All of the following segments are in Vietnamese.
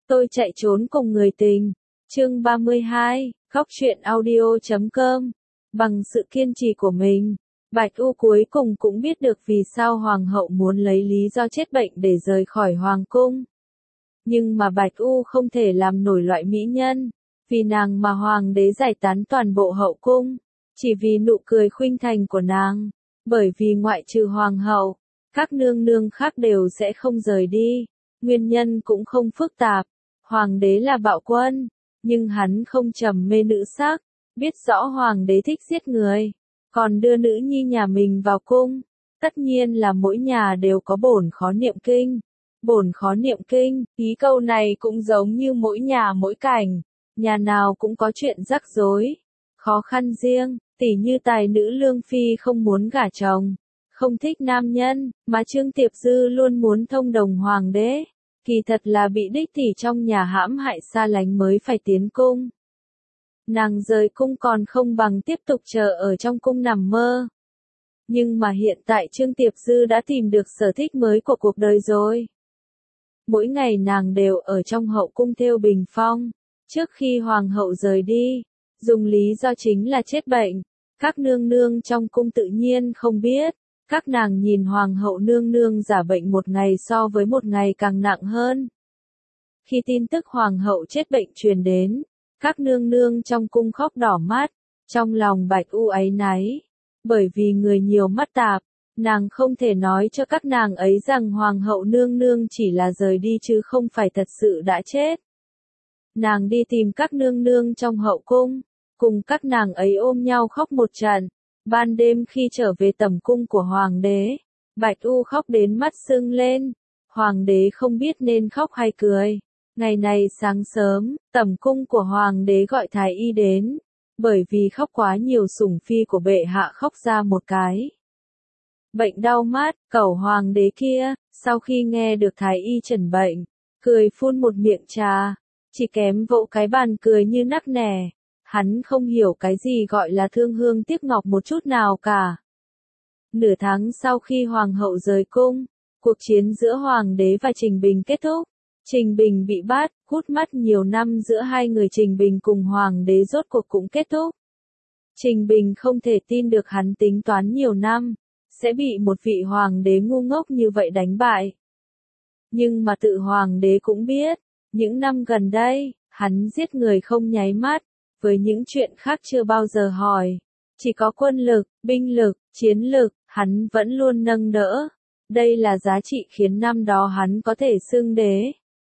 Tôi chạy trốn cùng người tình. Chương 32, khóc chuyện audio.com. Bằng sự kiên trì của mình, Bạch U cuối cùng cũng biết được vì sao hoàng hậu muốn lấy lý do chết bệnh để rời khỏi hoàng cung. Nhưng mà Bạch U không thể làm nổi loại mỹ nhân, vì nàng mà hoàng đế giải tán toàn bộ hậu cung, chỉ vì nụ cười khuynh thành của nàng, bởi vì ngoại trừ hoàng hậu, các nương nương khác đều sẽ không rời đi. Nguyên nhân cũng không phức tạp, hoàng đế là bạo quân, nhưng hắn không trầm mê nữ sắc, biết rõ hoàng đế thích giết người, còn đưa nữ nhi nhà mình vào cung. Tất nhiên là mỗi nhà đều có bổn khó niệm kinh. Bổn khó niệm kinh, ý câu này cũng giống như mỗi nhà mỗi cảnh, nhà nào cũng có chuyện rắc rối, khó khăn riêng, tỉ như tài nữ Lương Phi không muốn gả chồng, không thích nam nhân, mà Trương Tiệp Dư luôn muốn thông đồng hoàng đế, kỳ thật là bị đích tỷ trong nhà hãm hại xa lánh mới phải tiến cung. Nàng rời cung còn không bằng tiếp tục chờ ở trong cung nằm mơ. Nhưng mà hiện tại Trương Tiệp Dư đã tìm được sở thích mới của cuộc đời rồi. Mỗi ngày nàng đều ở trong hậu cung thêu bình phong, trước khi hoàng hậu rời đi, dùng lý do chính là chết bệnh. Các nương nương trong cung tự nhiên không biết, các nàng nhìn hoàng hậu nương nương giả bệnh một ngày so với một ngày càng nặng hơn. Khi tin tức hoàng hậu chết bệnh truyền đến, các nương nương trong cung khóc đỏ mắt, trong lòng Bạch U áy náy, bởi vì người nhiều mắt tạp, nàng không thể nói cho các nàng ấy rằng hoàng hậu nương nương chỉ là rời đi chứ không phải thật sự đã chết. Nàng đi tìm các nương nương trong hậu cung, cùng các nàng ấy ôm nhau khóc một trận. Ban đêm khi trở về tẩm cung của hoàng đế, Bạch U khóc đến mắt sưng lên, hoàng đế không biết nên khóc hay cười. Ngày này sáng sớm, tẩm cung của hoàng đế gọi thái y đến, bởi vì khóc quá nhiều sủng phi của bệ hạ khóc ra một cái bệnh đau mắt. Cẩu hoàng đế kia, sau khi nghe được thái y chẩn bệnh, cười phun một miệng trà, chỉ kém vỗ cái bàn cười như nắc nẻ. Hắn không hiểu cái gì gọi là thương hương tiếc ngọc một chút nào cả. Nửa tháng sau khi hoàng hậu rời cung, cuộc chiến giữa hoàng đế và Trình Bình kết thúc. Trình Bình bị bắt, hút mắt nhiều năm giữa hai người Trình Bình cùng hoàng đế rốt cuộc cũng kết thúc. Trình Bình không thể tin được hắn tính toán nhiều năm, sẽ bị một vị hoàng đế ngu ngốc như vậy đánh bại. Nhưng mà tự hoàng đế cũng biết, những năm gần đây, hắn giết người không nháy mắt, với những chuyện khác chưa bao giờ hỏi. Chỉ có quân lực, binh lực, chiến lực, hắn vẫn luôn nâng đỡ. Đây là giá trị khiến năm đó hắn có thể xưng đế.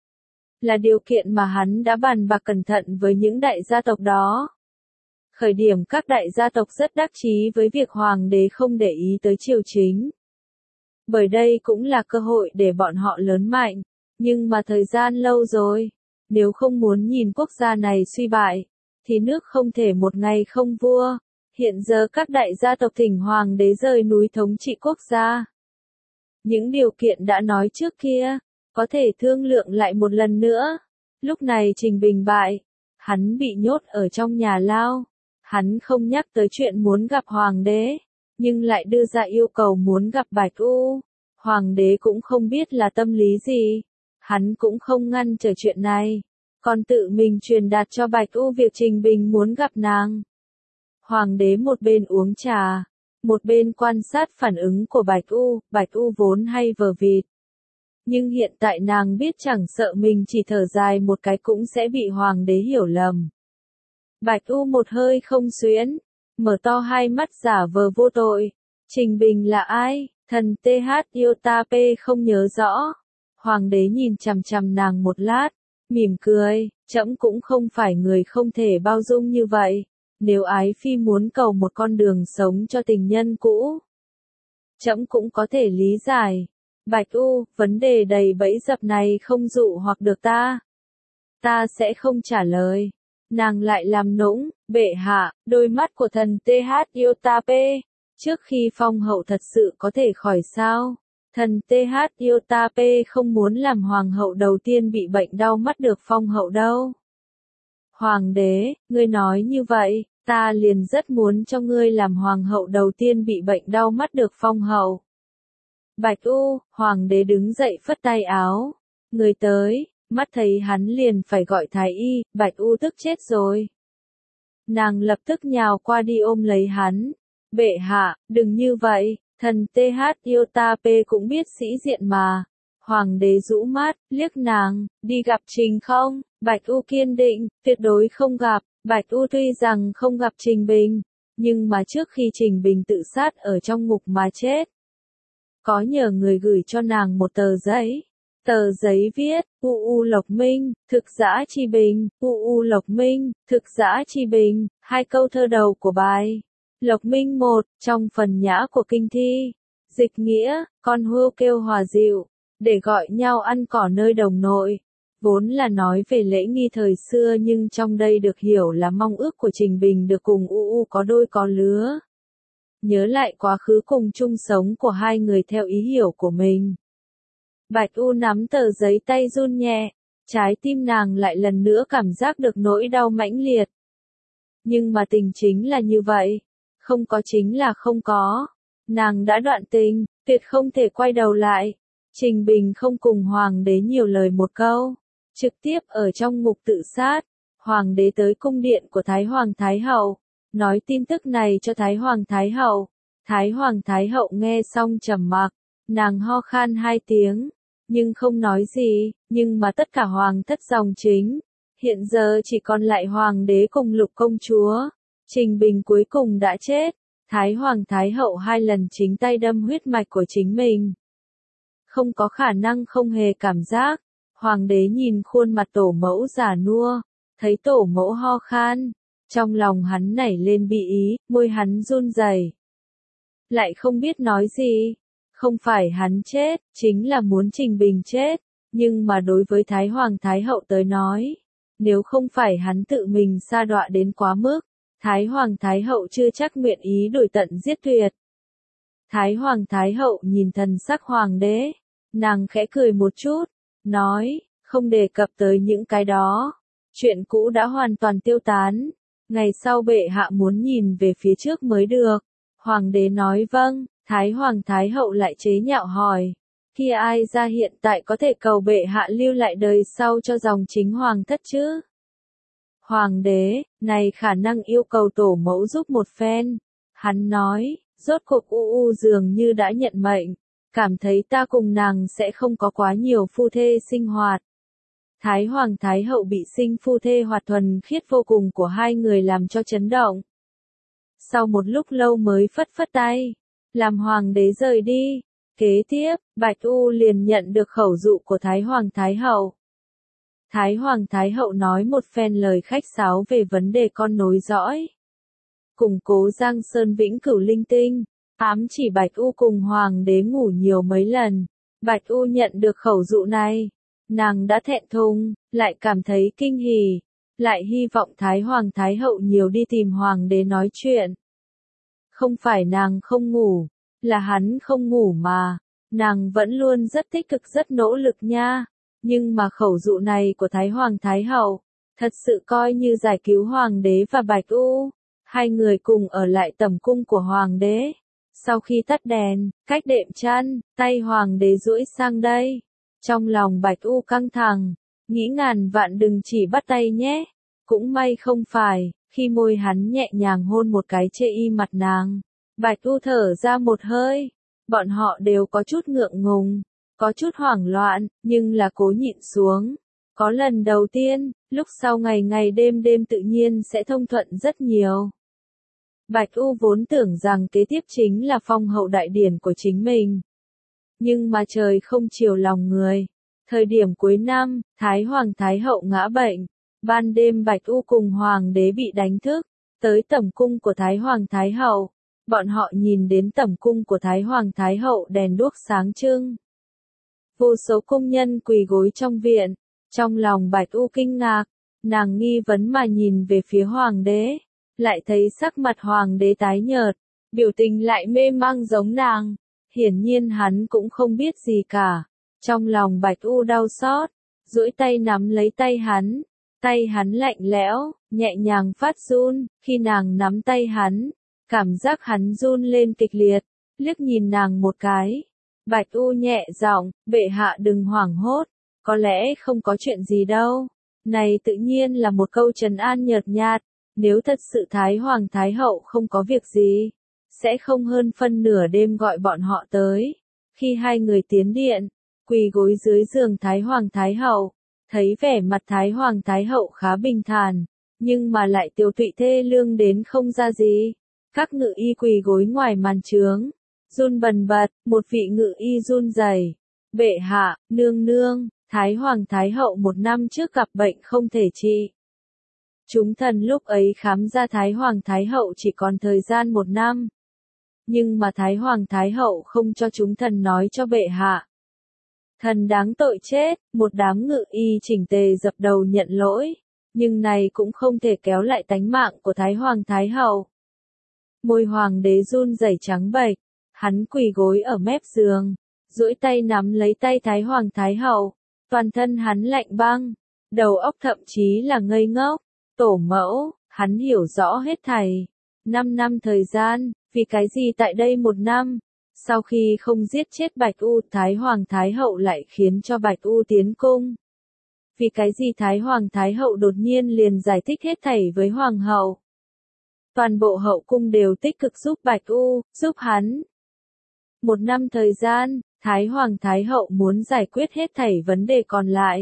Là điều kiện mà hắn đã bàn bạc cẩn thận với những đại gia tộc đó. Khởi điểm các đại gia tộc rất đắc chí với việc hoàng đế không để ý tới triều chính. Bởi đây cũng là cơ hội để bọn họ lớn mạnh. Nhưng mà thời gian lâu rồi, nếu không muốn nhìn quốc gia này suy bại, thì nước không thể một ngày không vua. Hiện giờ các đại gia tộc thỉnh hoàng đế rời núi thống trị quốc gia. Những điều kiện đã nói trước kia, có thể thương lượng lại một lần nữa. Lúc này Trình Bình bại, hắn bị nhốt ở trong nhà lao. Hắn không nhắc tới chuyện muốn gặp hoàng đế, nhưng lại đưa ra yêu cầu muốn gặp Bạch U. Hoàng đế cũng không biết là tâm lý gì, hắn cũng không ngăn trở chuyện này, còn tự mình truyền đạt cho Bạch U việc Trình Bình muốn gặp nàng. Hoàng đế một bên uống trà, một bên quan sát phản ứng của Bạch U vốn hay vờ vịt. Nhưng hiện tại nàng biết chẳng sợ mình chỉ thở dài một cái cũng sẽ bị hoàng đế hiểu lầm. Bạch U một hơi không xuyến, mở to hai mắt giả vờ vô tội. Trình Bình là ai? Thần TH Iota P không nhớ rõ. Hoàng đế nhìn chằm chằm nàng một lát, mỉm cười, trẫm cũng không phải người không thể bao dung như vậy. Nếu ái phi muốn cầu một con đường sống cho tình nhân cũ, trẫm cũng có thể lý giải. Bạch U, vấn đề đầy bẫy dập này không dụ hoặc được ta. Ta sẽ không trả lời. Nàng lại làm nũng, bệ hạ, đôi mắt của thần TH Iota P. Trước khi phong hậu thật sự có thể khỏi sao? Thần TH Iota P không muốn làm hoàng hậu đầu tiên bị bệnh đau mắt được phong hậu đâu. Hoàng đế, ngươi nói như vậy, ta liền rất muốn cho ngươi làm hoàng hậu đầu tiên bị bệnh đau mắt được phong hậu. Bạch U, hoàng đế đứng dậy phất tay áo. Người tới, mắt thấy hắn liền phải gọi thái y, Bạch U tức chết rồi. Nàng lập tức nhào qua đi ôm lấy hắn. Bệ hạ, đừng như vậy, thần TH Iota-P cũng biết sĩ diện mà. Hoàng đế rũ mắt, liếc nàng, đi gặp Trình không? Bạch U kiên định, tuyệt đối không gặp. Bạch U tuy rằng không gặp Trình Bình, nhưng mà trước khi Trình Bình tự sát ở trong ngục mà chết, có nhờ người gửi cho nàng một tờ giấy. Tờ giấy viết, U Lộc Minh, thực giã chi bình, U Lộc Minh, thực giã chi bình, 2 câu thơ đầu của bài. Lộc Minh 1, trong phần nhã của kinh thi. Dịch nghĩa, con hươu kêu hòa dịu, để gọi nhau ăn cỏ nơi đồng nội. Vốn là nói về lễ nghi thời xưa nhưng trong đây được hiểu là mong ước của Trình Bình được cùng U có đôi có lứa. Nhớ lại quá khứ cùng chung sống của hai người theo ý hiểu của mình. Bạch U nắm tờ giấy tay run nhẹ, trái tim nàng lại lần nữa cảm giác được nỗi đau mãnh liệt. Nhưng mà tình chính là như vậy, không có chính là không có. Nàng đã đoạn tình, tuyệt không thể quay đầu lại. Trình Bình không cùng Hoàng đế nhiều lời một câu, trực tiếp ở trong ngục tự sát. Hoàng đế tới cung điện của Thái Hoàng Thái Hậu, nói tin tức này cho Thái Hoàng Thái Hậu. Thái Hoàng Thái Hậu nghe xong trầm mặc, nàng ho khan 2 tiếng, nhưng không nói gì, nhưng mà tất cả hoàng thất dòng chính, hiện giờ chỉ còn lại Hoàng đế cùng Lục công chúa. Trình Bình cuối cùng đã chết, Thái Hoàng Thái Hậu 2 lần chính tay đâm huyết mạch của chính mình. Không có khả năng không hề cảm giác. Hoàng đế nhìn khuôn mặt tổ mẫu già nua, thấy tổ mẫu ho khan, trong lòng hắn nảy lên bi ý, môi hắn run rẩy. Lại không biết nói gì, không phải hắn chết, chính là muốn Trình Bình chết, nhưng mà đối với Thái Hoàng Thái Hậu tới nói, nếu không phải hắn tự mình sa đọa đến quá mức, Thái Hoàng Thái Hậu chưa chắc nguyện ý đổi tận giết tuyệt. Thái Hoàng Thái Hậu nhìn thần sắc Hoàng đế, nàng khẽ cười một chút, nói, không đề cập tới những cái đó. Chuyện cũ đã hoàn toàn tiêu tán. Ngày sau bệ hạ muốn nhìn về phía trước mới được. Hoàng đế nói vâng, Thái Hoàng Thái Hậu lại chế nhạo hỏi. Kia ai ra hiện tại có thể cầu bệ hạ lưu lại đời sau cho dòng chính hoàng thất chứ? Hoàng đế, này khả năng yêu cầu tổ mẫu giúp một phen. Hắn nói, rốt cuộc dường như đã nhận mệnh. Cảm thấy ta cùng nàng sẽ không có quá nhiều phu thê sinh hoạt. Thái Hoàng Thái Hậu bị sinh phu thê hoạt thuần khiết vô cùng của hai người làm cho chấn động. Sau một lúc lâu mới phất phất tay, làm Hoàng đế rời đi. Kế tiếp, Bạch U liền nhận được khẩu dụ của Thái Hoàng Thái Hậu. Thái Hoàng Thái Hậu nói một phen lời khách sáo về vấn đề con nối dõi. Củng cố Giang Sơn vĩnh cửu linh tinh. Ám chỉ Bạch U cùng Hoàng đế ngủ nhiều mấy lần. Bạch U nhận được khẩu dụ này. Nàng đã thẹn thùng, lại cảm thấy kinh hỉ, lại hy vọng Thái Hoàng Thái Hậu nhiều đi tìm Hoàng đế nói chuyện. Không phải nàng không ngủ, là hắn không ngủ mà. Nàng vẫn luôn rất tích cực rất nỗ lực nha. Nhưng mà khẩu dụ này của Thái Hoàng Thái Hậu, thật sự coi như giải cứu Hoàng đế và Bạch U. Hai người cùng ở lại tẩm cung của Hoàng đế. Sau khi tắt đèn, cách đệm chăn, tay Hoàng đế duỗi sang đây. Trong lòng Bạch U căng thẳng, nghĩ ngàn vạn đừng chỉ bắt tay nhé. Cũng may không phải, khi môi hắn nhẹ nhàng hôn một cái chê y mặt nàng. Bạch U thở ra một hơi, bọn họ đều có chút ngượng ngùng, có chút hoảng loạn, nhưng là cố nhịn xuống. Có lần đầu tiên, lúc sau ngày ngày đêm đêm tự nhiên sẽ thông thuận rất nhiều. Bạch U vốn tưởng rằng kế tiếp chính là phong hậu đại điển của chính mình. Nhưng mà trời không chiều lòng người. Thời điểm cuối năm, Thái Hoàng Thái Hậu ngã bệnh. Ban đêm Bạch U cùng Hoàng đế bị đánh thức. Tới tẩm cung của Thái Hoàng Thái Hậu. Bọn họ nhìn đến tẩm cung của Thái Hoàng Thái Hậu đèn đuốc sáng trưng. Vô số cung nhân quỳ gối trong viện. Trong lòng Bạch U kinh ngạc. Nàng nghi vấn mà nhìn về phía Hoàng đế. Lại thấy sắc mặt Hoàng đế tái nhợt. Biểu tình lại mê mang giống nàng. Hiển nhiên hắn cũng không biết gì cả. Trong lòng Bạch U đau xót, duỗi tay nắm lấy tay hắn lạnh lẽo, nhẹ nhàng phát run, khi nàng nắm tay hắn, cảm giác hắn run lên kịch liệt, liếc nhìn nàng một cái. Bạch U nhẹ giọng, bệ hạ đừng hoảng hốt, có lẽ không có chuyện gì đâu. Này tự nhiên là một câu trấn an nhợt nhạt, nếu thật sự Thái Hoàng Thái Hậu không có việc gì, sẽ không hơn phân nửa đêm gọi bọn họ tới. Khi hai người tiến điện, quỳ gối dưới giường Thái Hoàng Thái Hậu, thấy vẻ mặt Thái Hoàng Thái Hậu khá bình thản, nhưng mà lại tiêu tụy thê lương đến không ra gì. Các ngự y quỳ gối ngoài màn trướng, run bần bật, một vị ngự y run rẩy. Bệ hạ, nương nương, Thái Hoàng Thái Hậu 1 năm trước gặp bệnh không thể trị. Chúng thần lúc ấy khám ra Thái Hoàng Thái Hậu chỉ còn thời gian 1 năm. Nhưng mà Thái Hoàng Thái Hậu không cho chúng thần nói cho bệ hạ. Thần đáng tội chết, một đám ngự y chỉnh tề dập đầu nhận lỗi, nhưng này cũng không thể kéo lại tánh mạng của Thái Hoàng Thái Hậu. Môi hoàng đế run rẩy trắng bệch, hắn quỳ gối ở mép giường, duỗi tay nắm lấy tay Thái Hoàng Thái Hậu, toàn thân hắn lạnh băng, đầu óc thậm chí là ngây ngốc. Tổ mẫu, hắn hiểu rõ hết thảy. 5 năm thời gian, vì cái gì tại đây 1 năm? Sau khi không giết chết Bạch U, Thái Hoàng Thái Hậu lại khiến cho Bạch U tiến cung. Vì cái gì Thái Hoàng Thái Hậu đột nhiên liền giải thích hết thảy với Hoàng hậu? Toàn bộ hậu cung đều tích cực giúp Bạch U, giúp hắn. 1 năm thời gian, Thái Hoàng Thái Hậu muốn giải quyết hết thảy vấn đề còn lại,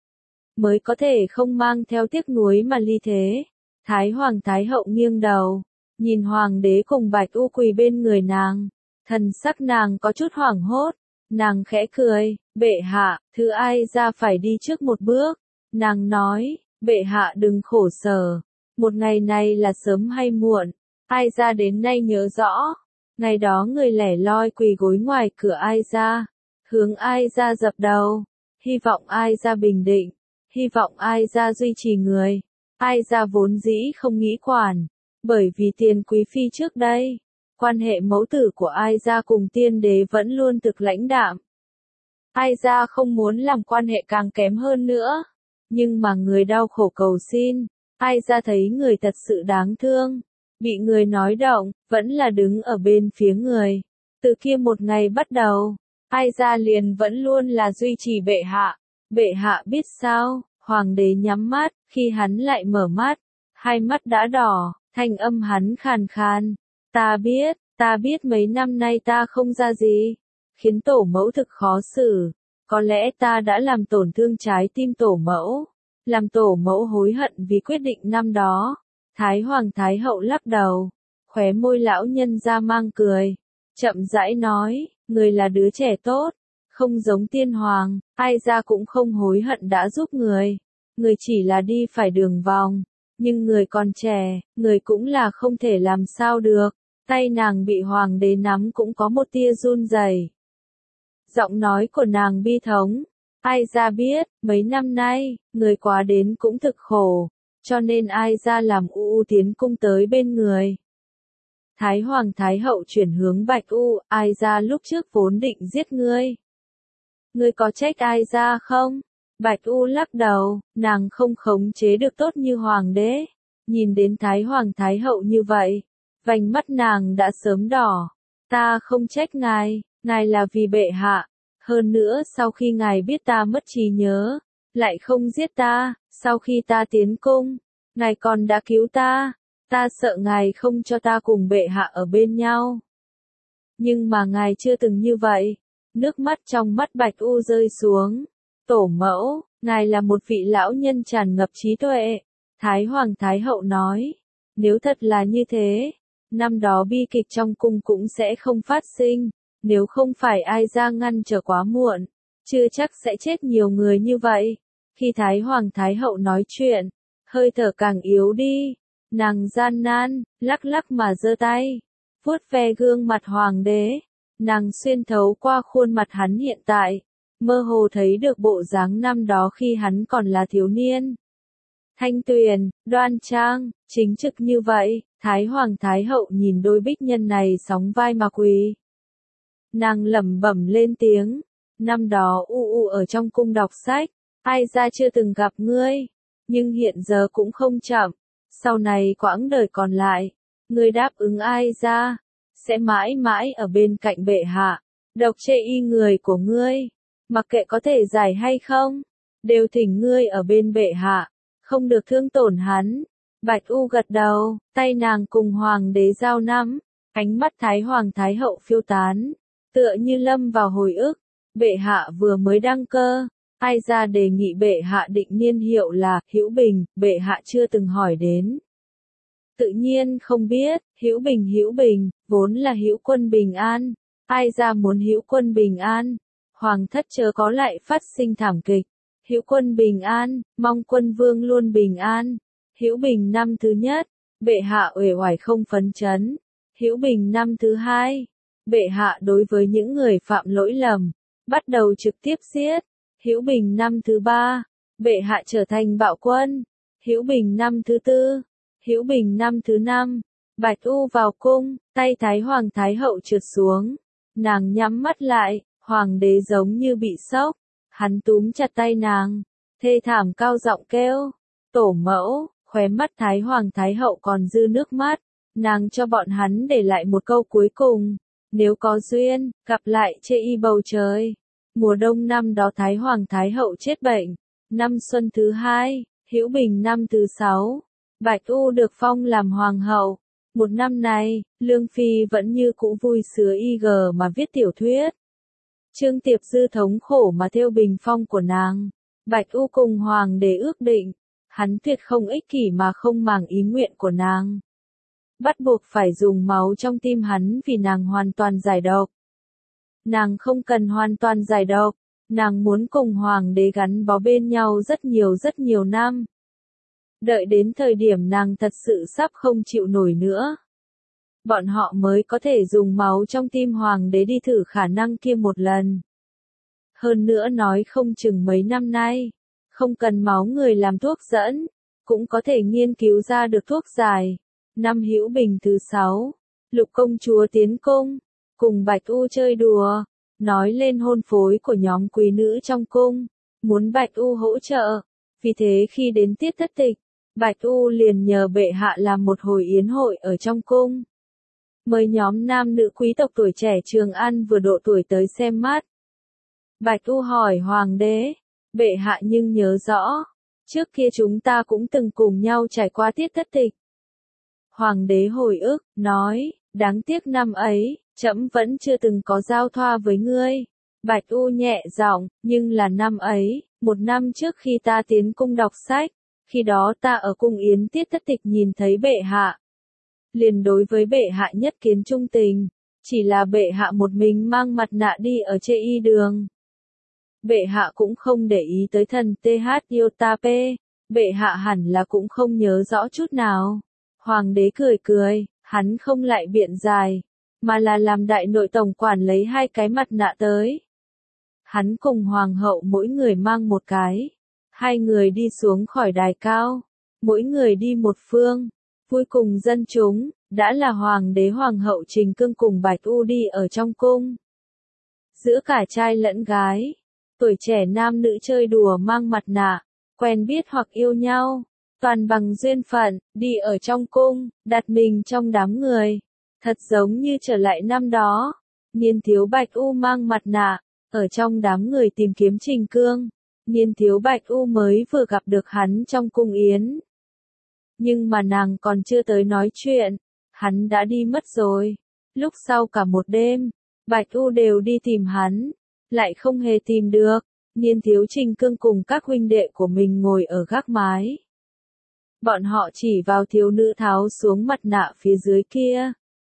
mới có thể không mang theo tiếc nuối mà ly thế. Thái Hoàng Thái Hậu nghiêng đầu, nhìn Hoàng đế cùng Bạch U quỳ bên người nàng. Thần sắc nàng có chút hoảng hốt, nàng khẽ cười, bệ hạ, thứ ai ra phải đi trước một bước. Nàng nói, bệ hạ đừng khổ sở, một ngày này là sớm hay muộn, ai ra đến nay nhớ rõ. Ngày đó người lẻ loi quỳ gối ngoài cửa ai ra, hướng ai ra dập đầu, hy vọng ai ra bình định, hy vọng ai ra duy trì người. Ai ra vốn dĩ không nghĩ quản, bởi vì tiền quý phi trước đây, quan hệ mẫu tử của ai ra cùng tiên đế vẫn luôn thực lãnh đạm. Ai ra không muốn làm quan hệ càng kém hơn nữa, nhưng mà người đau khổ cầu xin, ai ra thấy người thật sự đáng thương, bị người nói động, vẫn là đứng ở bên phía người. Từ kia một ngày bắt đầu, ai ra liền vẫn luôn là duy trì bệ hạ. Bệ hạ biết sao? Hoàng đế nhắm mắt, khi hắn lại mở mắt, hai mắt đã đỏ, thanh âm hắn khàn khàn. Ta biết mấy năm nay ta không ra gì, khiến tổ mẫu thực khó xử. Có lẽ ta đã làm tổn thương trái tim tổ mẫu, làm tổ mẫu hối hận vì quyết định năm đó. Thái Hoàng Thái Hậu lắc đầu, khóe môi lão nhân ra mang cười, chậm rãi nói, người là đứa trẻ tốt. Không giống tiên hoàng, ai ra cũng không hối hận đã giúp người. Người chỉ là đi phải đường vòng. Nhưng người còn trẻ, người cũng là không thể làm sao được. Tay nàng bị hoàng đế nắm cũng có một tia run rẩy. Giọng nói của nàng bi thống. Ai ra biết, mấy năm nay, người quá đến cũng thực khổ. Cho nên ai ra làm U tiến cung tới bên người. Thái Hoàng Thái Hậu chuyển hướng Bạch U, ai ra lúc trước vốn định giết ngươi. Ngươi có trách ai ra không? Bạch U lắc đầu, nàng không khống chế được tốt như hoàng đế. Nhìn đến Thái Hoàng Thái Hậu như vậy, vành mắt nàng đã sớm đỏ. Ta không trách ngài, ngài là vì bệ hạ. Hơn nữa sau khi ngài biết ta mất trí nhớ, lại không giết ta, sau khi ta tiến cung, ngài còn đã cứu ta. Ta sợ ngài không cho ta cùng bệ hạ ở bên nhau. Nhưng mà ngài chưa từng như vậy. Nước mắt trong mắt Bạch U rơi xuống. Tổ mẫu, ngài là một vị lão nhân tràn ngập trí tuệ. Thái Hoàng Thái Hậu nói, nếu thật là như thế, năm đó bi kịch trong cung cũng sẽ không phát sinh. Nếu không phải ai ra ngăn trở quá muộn, chưa chắc sẽ chết nhiều người như vậy. Khi Thái Hoàng Thái Hậu nói chuyện, hơi thở càng yếu đi. Nàng gian nan, lắc lắc mà giơ tay, vuốt ve gương mặt hoàng đế. Nàng xuyên thấu qua khuôn mặt hắn hiện tại, mơ hồ thấy được bộ dáng năm đó khi hắn còn là thiếu niên. Thanh tuyền, đoan trang, chính trực như vậy, Thái Hoàng Thái Hậu nhìn đôi bích nhân này sóng vai mà quỳ. Nàng lẩm bẩm lên tiếng, năm đó U ở trong cung đọc sách, ai ra chưa từng gặp ngươi, nhưng hiện giờ cũng không chậm, sau này quãng đời còn lại, ngươi đáp ứng ai ra, sẽ mãi mãi ở bên cạnh bệ hạ, độc chê y người của ngươi, mặc kệ có thể giải hay không, đều thỉnh ngươi ở bên bệ hạ, không được thương tổn hắn. Bạch U gật đầu, tay nàng cùng hoàng đế giao nắm, ánh mắt Thái Hoàng Thái Hậu phiêu tán, tựa như lâm vào hồi ức. Bệ hạ vừa mới đăng cơ, ai ra đề nghị bệ hạ định niên hiệu là Hữu Bình, bệ hạ chưa từng hỏi đến. Tự nhiên không biết, Hữu Bình, vốn là Hữu Quân bình an, ai ra muốn Hữu Quân bình an, hoàng thất chớ có lại phát sinh thảm kịch. Hữu Quân bình an, mong quân vương luôn bình an. Hữu Bình năm thứ nhất, bệ hạ uể oải không phấn chấn. Hữu Bình năm thứ hai, bệ hạ đối với những người phạm lỗi lầm, bắt đầu trực tiếp giết. Hữu Bình năm thứ ba, bệ hạ trở thành bạo quân. Hữu Bình năm thứ tư, Hữu Bình năm thứ năm, Bạch U vào cung, tay Thái Hoàng Thái Hậu trượt xuống. Nàng nhắm mắt lại, hoàng đế giống như bị sốc. Hắn túm chặt tay nàng, thê thảm cao giọng kêu, tổ mẫu, khóe mắt Thái Hoàng Thái Hậu còn dư nước mắt. Nàng cho bọn hắn để lại một câu cuối cùng, nếu có duyên, gặp lại chê y bầu trời. Mùa đông năm đó Thái Hoàng Thái Hậu chết bệnh, năm xuân thứ hai, Hữu Bình năm thứ sáu, Bạch U được phong làm hoàng hậu. Một năm này, Lương Phi vẫn như cũ vui sướng mà viết tiểu thuyết. Trương Tiệp Dư thống khổ mà theo bình phong của nàng. Bạch U cùng hoàng đế ước định, hắn tuyệt không ích kỷ mà không màng ý nguyện của nàng. Bắt buộc phải dùng máu trong tim hắn vì nàng hoàn toàn giải độc. Nàng không cần hoàn toàn giải độc, nàng muốn cùng hoàng đế gắn bó bên nhau rất nhiều năm. Đợi đến thời điểm nàng thật sự sắp không chịu nổi nữa, bọn họ mới có thể dùng máu trong tim hoàng đế đi thử khả năng kia một lần. Hơn nữa nói không chừng mấy năm nay, không cần máu người làm thuốc dẫn, cũng có thể nghiên cứu ra được thuốc giải. Năm Hữu Bình thứ 6, Lục công chúa tiến cung, cùng Bạch U chơi đùa, nói lên hôn phối của nhóm quý nữ trong cung, muốn Bạch U hỗ trợ. Vì thế khi đến tiết thất tịch, Bạch U liền nhờ bệ hạ làm một hồi yến hội ở trong cung. Mời nhóm nam nữ quý tộc tuổi trẻ Trường An vừa độ tuổi tới xem mắt. Bạch U hỏi hoàng đế, bệ hạ nhưng nhớ rõ, trước kia chúng ta cũng từng cùng nhau trải qua tiết thất tịch. Hoàng đế hồi ức, nói, đáng tiếc năm ấy, trẫm vẫn chưa từng có giao thoa với ngươi. Bạch U nhẹ giọng, nhưng là năm ấy, một năm trước khi ta tiến cung đọc sách, khi đó ta ở cung yến tiết thất tịch nhìn thấy bệ hạ. Liền đối với bệ hạ nhất kiến trung tình, chỉ là bệ hạ một mình mang mặt nạ đi ở chê y đường. Bệ hạ cũng không để ý tới thần TH Yotape, bệ hạ hẳn là cũng không nhớ rõ chút nào. Hoàng đế cười cười, hắn không lại biện dài, mà là làm đại nội tổng quản lấy 2 cái mặt nạ tới. Hắn cùng hoàng hậu mỗi người mang một cái. 2 người đi xuống khỏi đài cao, mỗi người đi một phương, vui cùng dân chúng, đã là hoàng đế hoàng hậu Trình Cương cùng Bạch U đi ở trong cung. Giữa cả trai lẫn gái, tuổi trẻ nam nữ chơi đùa mang mặt nạ, quen biết hoặc yêu nhau, toàn bằng duyên phận, đi ở trong cung, đặt mình trong đám người, thật giống như trở lại năm đó. Niên thiếu Bạch U mang mặt nạ, ở trong đám người tìm kiếm Trình Cương. Niên thiếu Bạch U mới vừa gặp được hắn trong cung yến. Nhưng mà nàng còn chưa tới nói chuyện, hắn đã đi mất rồi. Lúc sau cả một đêm, Bạch U đều đi tìm hắn, lại không hề tìm được. Niên thiếu Trình Cương cùng các huynh đệ của mình ngồi ở gác mái. Bọn họ chỉ vào thiếu nữ tháo xuống mặt nạ phía dưới kia.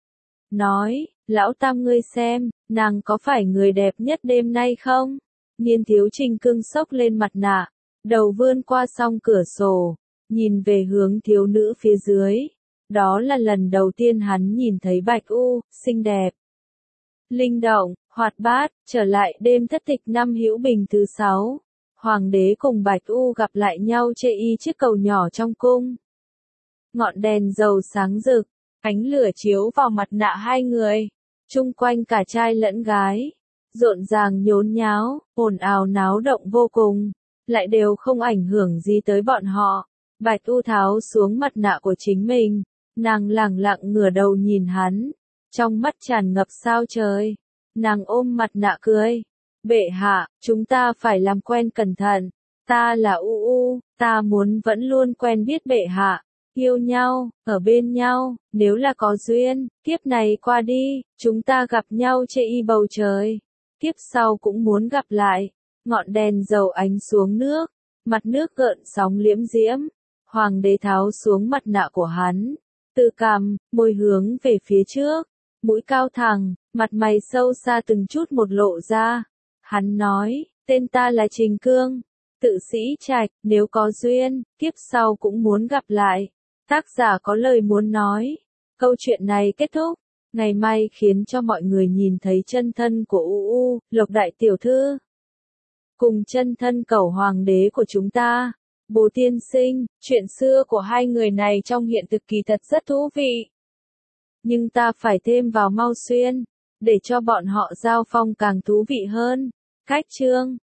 Nói, lão tam ngươi xem, nàng có phải người đẹp nhất đêm nay không? Niên thiếu Trình Cương xốc lên mặt nạ, đầu vươn qua song cửa sổ, nhìn về hướng thiếu nữ phía dưới. Đó là lần đầu tiên hắn nhìn thấy Bạch U, xinh đẹp, linh động, hoạt bát. Trở lại đêm thất tịch năm Hữu Bình thứ 6, hoàng đế cùng Bạch U gặp lại nhau chê y chiếc cầu nhỏ trong cung. Ngọn đèn dầu sáng rực, ánh lửa chiếu vào mặt nạ 2 người, chung quanh cả trai lẫn gái. Rộn ràng nhốn nháo, ồn ào náo động vô cùng, lại đều không ảnh hưởng gì tới bọn họ. Bạch U tháo xuống mặt nạ của chính mình, nàng lẳng lặng ngửa đầu nhìn hắn, trong mắt tràn ngập sao trời. Nàng ôm mặt nạ cười, bệ hạ, chúng ta phải làm quen cẩn thận, Ta là U, ta muốn vẫn luôn quen biết bệ hạ, yêu nhau, ở bên nhau, nếu là có duyên, kiếp này qua đi, chúng ta gặp nhau trên y bầu trời. Kiếp sau cũng muốn gặp lại. Ngọn đèn dầu ánh xuống nước, mặt nước gợn sóng liễm diễm. Hoàng đế tháo xuống mặt nạ của hắn, từ cằm, môi hướng về phía trước, mũi cao thẳng, mặt mày sâu xa từng chút một lộ ra. Hắn nói, tên ta là Trình Cương, tự sĩ Trạch, nếu có duyên, kiếp sau cũng muốn gặp lại. Tác giả có lời muốn nói. Câu chuyện này kết thúc. Ngày mai khiến cho mọi người nhìn thấy chân thân của Lộc đại tiểu thư. Cùng chân thân Cẩu hoàng đế của chúng ta. Bố tiên sinh, chuyện xưa của hai người này trong hiện thực kỳ thật rất thú vị. Nhưng ta phải thêm vào Mao Xuyên, để cho bọn họ giao phong càng thú vị hơn. Cách chương